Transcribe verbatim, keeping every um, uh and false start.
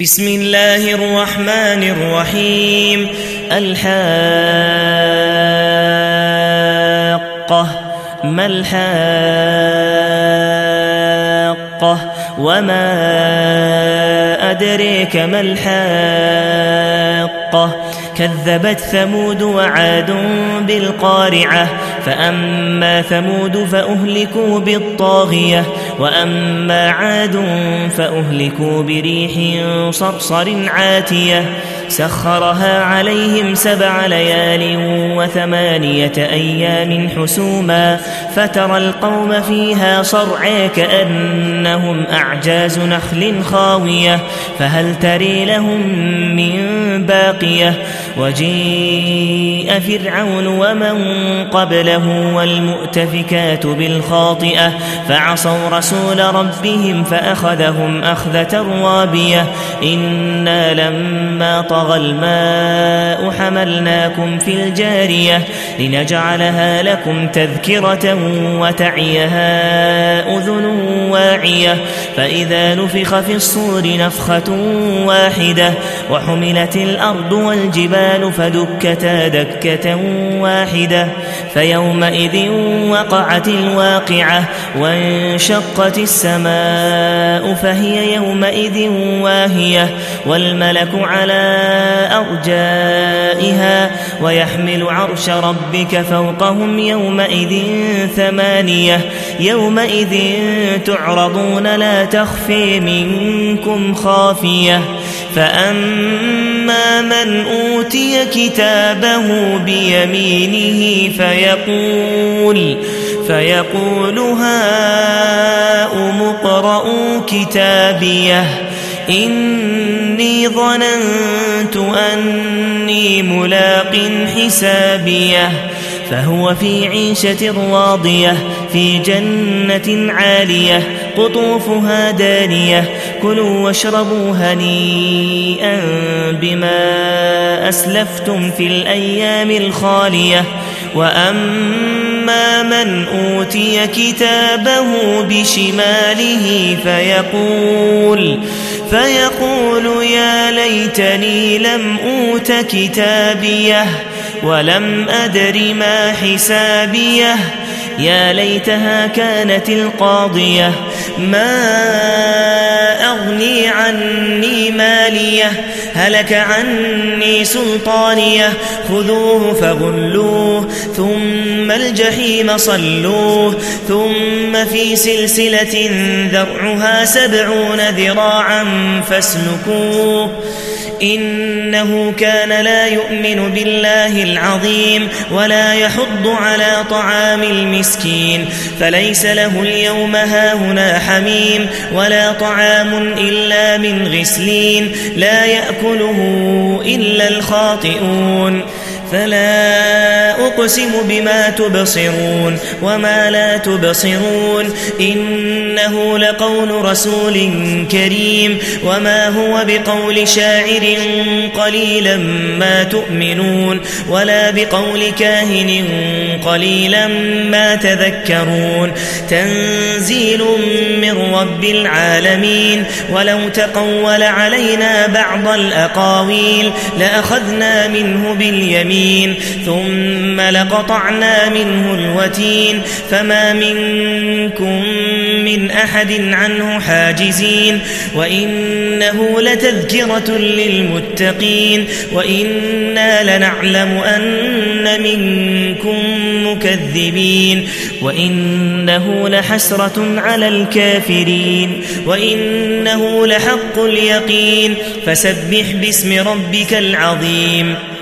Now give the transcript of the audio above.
بسم الله الرحمن الرحيم. الحاقة ما الحاقة وما أدريك ما الحاقة كذبت ثمود وعاد بالقارعة فأما ثمود فأهلكوا بالطاغية وأما عاد فأهلكوا بريح صرصر عاتية سخرها عليهم سبع ليال وثمانية أيام حسوما فترى القوم فيها صرعى كأنهم أعجاز نخل خاوية فهل تري لهم من باقية وجيء فرعون ومن قبله والمؤتفكات بالخاطئة فعصوا رسول ربهم فأخذهم أخذة رابية إنا لما طغى الماء حملناكم في الجارية لنجعلها لكم تذكرة وتعيها أذن واعية فإذا نفخ في الصور نفخة واحدة وحملت الأرض والجبال فدكتا دكة واحدة فيومئذ وقعت الواقعة وانشقت السماء فهي يومئذ واهية والملك على أرجائها ويحمل عرش ربك فوقهم يومئذ ثمانية يومئذ تعرضون لا تخفي منكم خافية فأما من أوتي كتابه بيمينه فيقول فيقول هاؤم اقرءوا كتابيه إني ظننت أني ملاق حسابيه فهو في عيشة راضية في جنة عالية قطوفها دانية كلوا واشربوا هنيئا بما أسلفتم في الأيام الخالية وأما من أوتي كتابه بشماله فيقول فيقول يا ليتني لم أوت كتابيه ولم أدر ما حسابيه يا ليتها كانت القاضية ما أغني عني ماليه هلك عني سلطانيه خذوه فغلوه ثم الجحيم صلوه ثم في سلسلة ذرعها سبعون ذراعا فاسلكوه إنه كان لا يؤمن بالله العظيم ولا يحض على طعام المسكين فليس له اليوم هاهنا حميم ولا طعام إلا من غسلين لا يأكله إلا الخاطئون فلا أقسم بما تبصرون وما لا تبصرون إنه لقول رسول كريم وما هو بقول شاعر قليلا ما تؤمنون ولا بقول كاهن قليلا ما تذكرون تنزيل من رب العالمين ولو تقول علينا بعض الأقاويل لأخذنا منه باليمين ثم لقطعنا منه الوتين فما منكم من أحد عنه حاجزين وإنه لتذكرة للمتقين وإنا لنعلم أن منكم مكذبين وإنه لحسرة على الكافرين وإنه لحق اليقين فسبح باسم ربك العظيم